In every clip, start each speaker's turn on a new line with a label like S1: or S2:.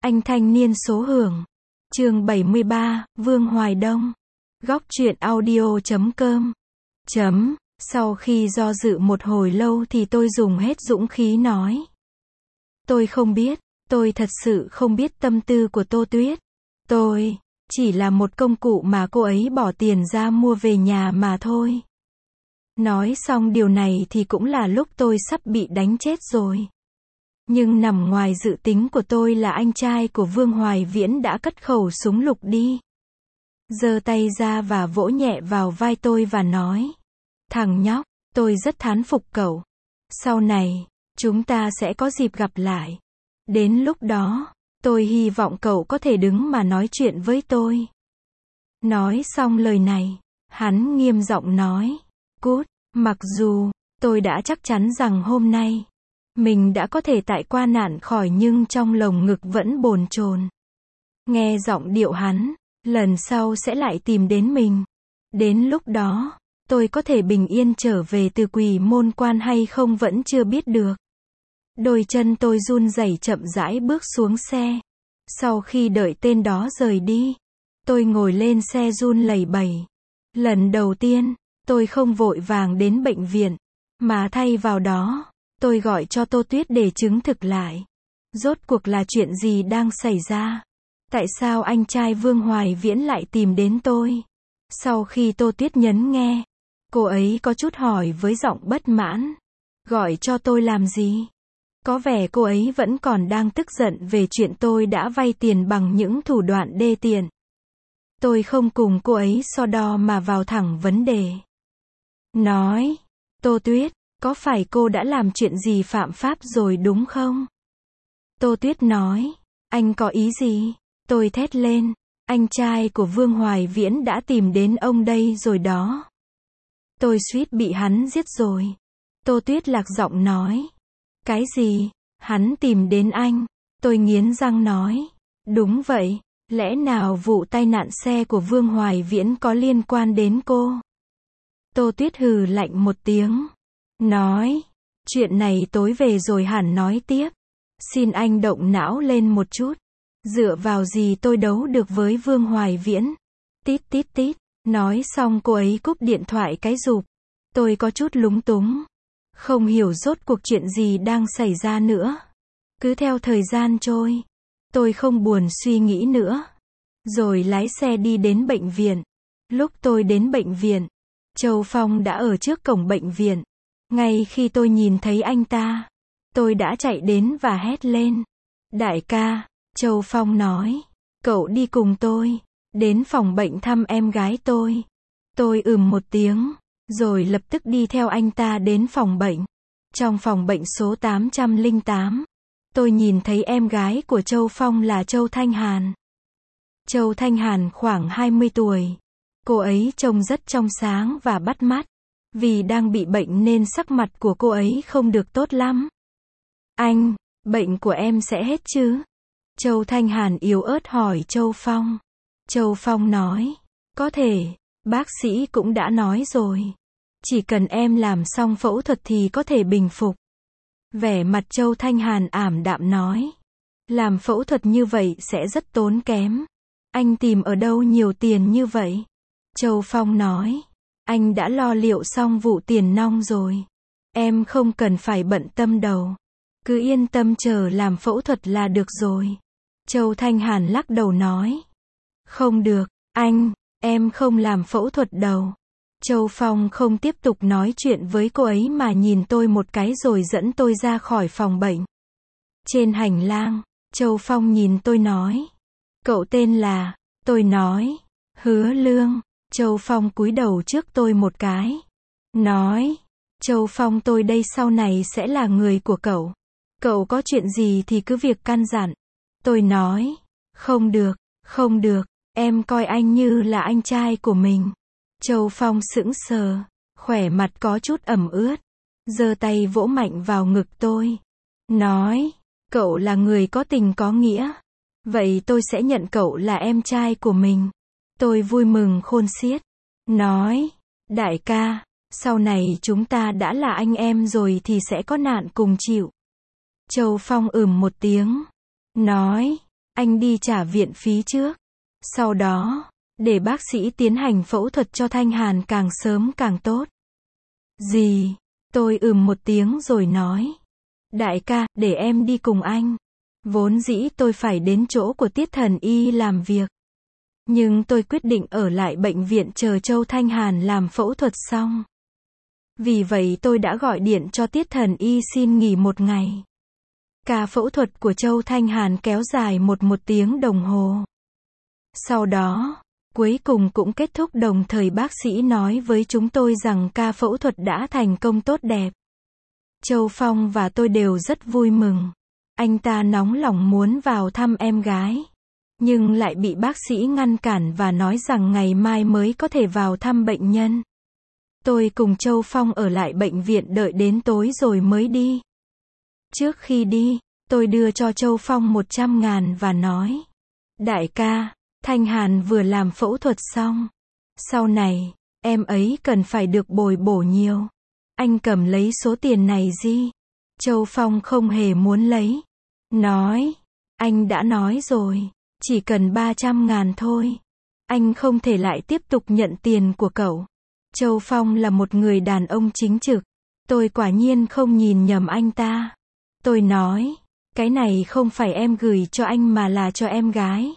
S1: Anh thanh niên số hưởng. Chương 73, Vương Hoài Đông. Góc truyện audio.com. Sau khi do dự một hồi lâu thì tôi dùng hết dũng khí nói. Tôi không biết, tôi thật sự không biết tâm tư của Tô Tuyết. Tôi chỉ là một công cụ mà cô ấy bỏ tiền ra mua về nhà mà thôi. Nói xong điều này thì cũng là lúc tôi sắp bị đánh chết rồi. Nhưng nằm ngoài dự tính của tôi là anh trai của Vương Hoài Viễn đã cất khẩu súng lục đi. Giơ tay ra và vỗ nhẹ vào vai tôi và nói. Thằng nhóc, tôi rất thán phục cậu. Sau này, chúng ta sẽ có dịp gặp lại. Đến lúc đó, tôi hy vọng cậu có thể đứng mà nói chuyện với tôi. Nói xong lời này, hắn nghiêm giọng nói. Cút, mặc dù, tôi đã chắc chắn rằng hôm nay, mình đã có thể tại qua nạn khỏi nhưng trong lồng ngực vẫn bồn chồn. Nghe giọng điệu hắn, lần sau sẽ lại tìm đến mình. Đến lúc đó, tôi có thể bình yên trở về từ Quỷ Môn Quan hay không vẫn chưa biết được. Đôi chân tôi run rẩy chậm rãi bước xuống xe. Sau khi đợi tên đó rời đi, tôi ngồi lên xe run lẩy bẩy. Lần đầu tiên, tôi không vội vàng đến bệnh viện, mà thay vào đó, tôi gọi cho Tô Tuyết để chứng thực lại. Rốt cuộc là chuyện gì đang xảy ra? Tại sao anh trai Vương Hoài Viễn lại tìm đến tôi? Sau khi Tô Tuyết nhấn nghe, cô ấy có chút hỏi với giọng bất mãn. Gọi cho tôi làm gì? Có vẻ cô ấy vẫn còn đang tức giận về chuyện tôi đã vay tiền bằng những thủ đoạn đê tiện. Tôi không cùng cô ấy so đo mà vào thẳng vấn đề. Nói, Tô Tuyết, có phải cô đã làm chuyện gì phạm pháp rồi đúng không? Tô Tuyết nói, anh có ý gì? Tôi thét lên, anh trai của Vương Hoài Viễn đã tìm đến ông đây rồi đó. Tôi suýt bị hắn giết rồi. Tô Tuyết lạc giọng nói. Cái gì? Hắn tìm đến anh? Tôi nghiến răng nói. Đúng vậy, lẽ nào vụ tai nạn xe của Vương Hoài Viễn có liên quan đến cô? Tô Tuyết hừ lạnh một tiếng. Nói, chuyện này tối về rồi hẳn nói tiếp. Xin anh động não lên một chút. Dựa vào gì tôi đấu được với Vương Hoài Viễn? Tít tít tít. Nói xong cô ấy cúp điện thoại cái rụp. Tôi có chút lúng túng. Không hiểu rốt cuộc chuyện gì đang xảy ra nữa. Cứ theo thời gian trôi, tôi không buồn suy nghĩ nữa. Rồi lái xe đi đến bệnh viện. Lúc tôi đến bệnh viện, Châu Phong đã ở trước cổng bệnh viện. Ngay khi tôi nhìn thấy anh ta, tôi đã chạy đến và hét lên. Đại ca, Châu Phong nói, cậu đi cùng tôi, đến phòng bệnh thăm em gái tôi. Tôi một tiếng, rồi lập tức đi theo anh ta đến phòng bệnh. Trong phòng bệnh số 808, tôi nhìn thấy em gái của Châu Phong là Châu Thanh Hàn. Châu Thanh Hàn khoảng 20 tuổi. Cô ấy trông rất trong sáng và bắt mắt. Vì đang bị bệnh nên sắc mặt của cô ấy không được tốt lắm. Anh, bệnh của em sẽ hết chứ? Châu Thanh Hàn yếu ớt hỏi Châu Phong. Châu Phong nói, có thể, bác sĩ cũng đã nói rồi. Chỉ cần em làm xong phẫu thuật thì có thể bình phục. Vẻ mặt Châu Thanh Hàn ảm đạm nói. Làm phẫu thuật như vậy sẽ rất tốn kém. Anh tìm ở đâu nhiều tiền như vậy? Châu Phong nói. Anh đã lo liệu xong vụ tiền nong rồi. Em không cần phải bận tâm đâu. Cứ yên tâm chờ làm phẫu thuật là được rồi. Châu Thanh Hàn lắc đầu nói. Không được, anh, em không làm phẫu thuật đâu. Châu Phong không tiếp tục nói chuyện với cô ấy mà nhìn tôi một cái rồi dẫn tôi ra khỏi phòng bệnh. Trên hành lang, Châu Phong nhìn tôi nói. Cậu tên là, tôi nói, Hứa Lương. Châu Phong cúi đầu trước tôi một cái. Nói, Châu Phong tôi đây sau này sẽ là người của cậu. Cậu có chuyện gì thì cứ việc căn dặn. Tôi nói, không được, em coi anh như là anh trai của mình. Châu Phong sững sờ, khỏe mặt có chút ẩm ướt, giơ tay vỗ mạnh vào ngực tôi. Nói, cậu là người có tình có nghĩa. Vậy tôi sẽ nhận cậu là em trai của mình. Tôi vui mừng khôn xiết. Nói, đại ca, sau này chúng ta đã là anh em rồi thì sẽ có nạn cùng chịu. Châu Phong một tiếng. Nói, anh đi trả viện phí trước. Sau đó, để bác sĩ tiến hành phẫu thuật cho Thanh Hàn càng sớm càng tốt. Gì? Tôi một tiếng rồi nói. Đại ca, để em đi cùng anh. Vốn dĩ tôi phải đến chỗ của Tiết Thần Y làm việc. Nhưng tôi quyết định ở lại bệnh viện chờ Châu Thanh Hàn làm phẫu thuật xong. Vì vậy tôi đã gọi điện cho Tiết Thần Y xin nghỉ một ngày. Ca phẫu thuật của Châu Thanh Hàn kéo dài một tiếng đồng hồ. Sau đó, cuối cùng cũng kết thúc, đồng thời bác sĩ nói với chúng tôi rằng ca phẫu thuật đã thành công tốt đẹp. Châu Phong và tôi đều rất vui mừng. Anh ta nóng lòng muốn vào thăm em gái. Nhưng lại bị bác sĩ ngăn cản và nói rằng ngày mai mới có thể vào thăm bệnh nhân. Tôi cùng Châu Phong ở lại bệnh viện đợi đến tối rồi mới đi. Trước khi đi, tôi đưa cho Châu Phong 100.000 và nói. Đại ca, Thanh Hàn vừa làm phẫu thuật xong. Sau này, em ấy cần phải được bồi bổ nhiều. Anh cầm lấy số tiền này gì? Châu Phong không hề muốn lấy. Nói, anh đã nói rồi, chỉ cần 300.000 thôi. Anh không thể lại tiếp tục nhận tiền của cậu. Châu Phong là một người đàn ông chính trực. Tôi quả nhiên không nhìn nhầm anh ta. Tôi nói, cái này không phải em gửi cho anh mà là cho em gái.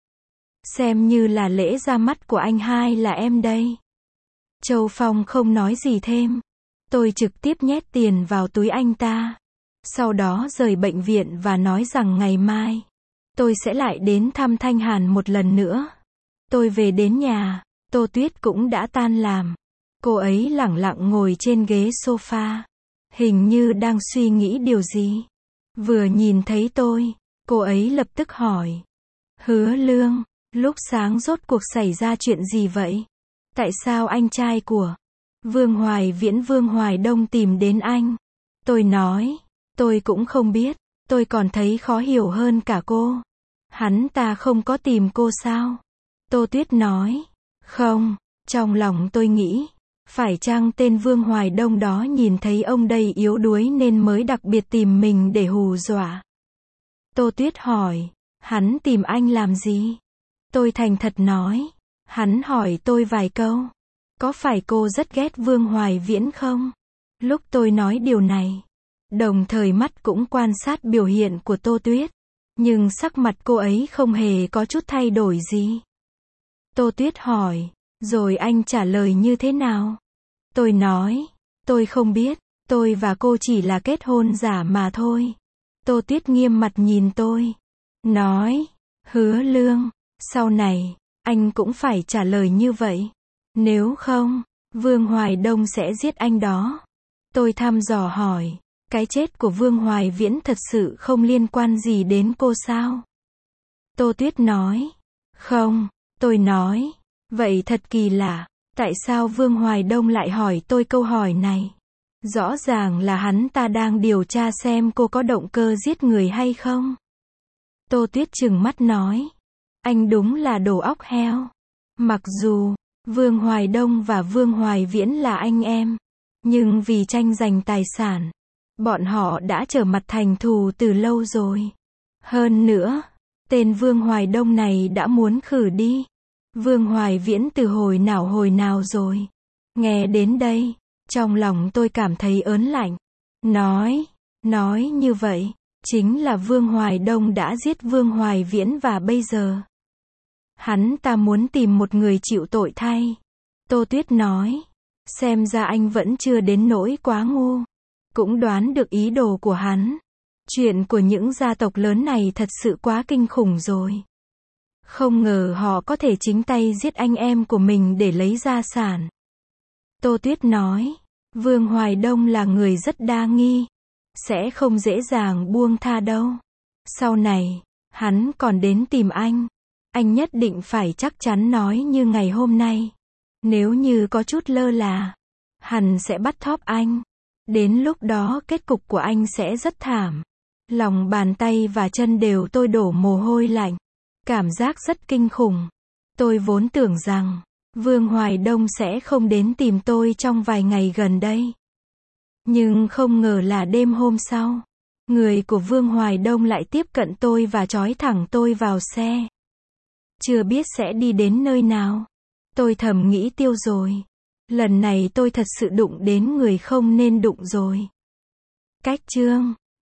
S1: Xem như là lễ ra mắt của anh hai là em đây. Châu Phong không nói gì thêm. Tôi trực tiếp nhét tiền vào túi anh ta. Sau đó rời bệnh viện và nói rằng ngày mai, tôi sẽ lại đến thăm Thanh Hàn một lần nữa. Tôi về đến nhà, Tô Tuyết cũng đã tan làm. Cô ấy lẳng lặng ngồi trên ghế sofa. Hình như đang suy nghĩ điều gì. Vừa nhìn thấy tôi, cô ấy lập tức hỏi. Hứa Lương, lúc sáng rốt cuộc xảy ra chuyện gì vậy? Tại sao anh trai của Vương Hoài Viễn, Vương Hoài Đông tìm đến anh? Tôi nói, tôi cũng không biết, tôi còn thấy khó hiểu hơn cả cô. Hắn ta không có tìm cô sao? Tô Tuyết nói, không, trong lòng tôi nghĩ, phải chăng tên Vương Hoài Đông đó nhìn thấy ông đây yếu đuối nên mới đặc biệt tìm mình để hù dọa. Tô Tuyết hỏi, hắn tìm anh làm gì? Tôi thành thật nói, hắn hỏi tôi vài câu. Có phải cô rất ghét Vương Hoài Viễn không? Lúc tôi nói điều này, đồng thời mắt cũng quan sát biểu hiện của Tô Tuyết. Nhưng sắc mặt cô ấy không hề có chút thay đổi gì. Tô Tuyết hỏi, rồi anh trả lời như thế nào? Tôi nói, tôi không biết, tôi và cô chỉ là kết hôn giả mà thôi. Tô Tuyết nghiêm mặt nhìn tôi. Nói, Hứa Lương, sau này, anh cũng phải trả lời như vậy. Nếu không, Vương Hoài Đông sẽ giết anh đó. Tôi thăm dò hỏi, cái chết của Vương Hoài Viễn thật sự không liên quan gì đến cô sao? Tô Tuyết nói, không. Tôi nói, vậy thật kỳ lạ, tại sao Vương Hoài Đông lại hỏi tôi câu hỏi này? Rõ ràng là hắn ta đang điều tra xem cô có động cơ giết người hay không. Tô Tuyết trừng mắt nói, anh đúng là đồ óc heo. Mặc dù Vương Hoài Đông và Vương Hoài Viễn là anh em, nhưng vì tranh giành tài sản, bọn họ đã trở mặt thành thù từ lâu rồi. Hơn nữa, tên Vương Hoài Đông này đã muốn khử đi Vương Hoài Viễn từ hồi nào rồi. Nghe đến đây, trong lòng tôi cảm thấy ớn lạnh. Nói như vậy, chính là Vương Hoài Đông đã giết Vương Hoài Viễn và bây giờ hắn ta muốn tìm một người chịu tội thay. Tô Tuyết nói, xem ra anh vẫn chưa đến nỗi quá ngu. Cũng đoán được ý đồ của hắn. Chuyện của những gia tộc lớn này thật sự quá kinh khủng rồi. Không ngờ họ có thể chính tay giết anh em của mình để lấy gia sản. Tô Tuyết nói, Vương Hoài Đông là người rất đa nghi. Sẽ không dễ dàng buông tha đâu. Sau này, hắn còn đến tìm anh. Anh nhất định phải chắc chắn nói như ngày hôm nay. Nếu như có chút lơ là, hắn sẽ bắt thóp anh. Đến lúc đó kết cục của anh sẽ rất thảm. Lòng bàn tay và chân đều tôi đổ mồ hôi lạnh. Cảm giác rất kinh khủng. Tôi vốn tưởng rằng Vương Hoài Đông sẽ không đến tìm tôi trong vài ngày gần đây. Nhưng không ngờ là đêm hôm sau, Người của Vương Hoài Đông lại tiếp cận tôi và trói thẳng tôi vào xe. Chưa biết sẽ đi đến nơi nào. Tôi thầm nghĩ tiêu rồi. Lần này tôi thật sự đụng đến người không nên đụng rồi. Cách chương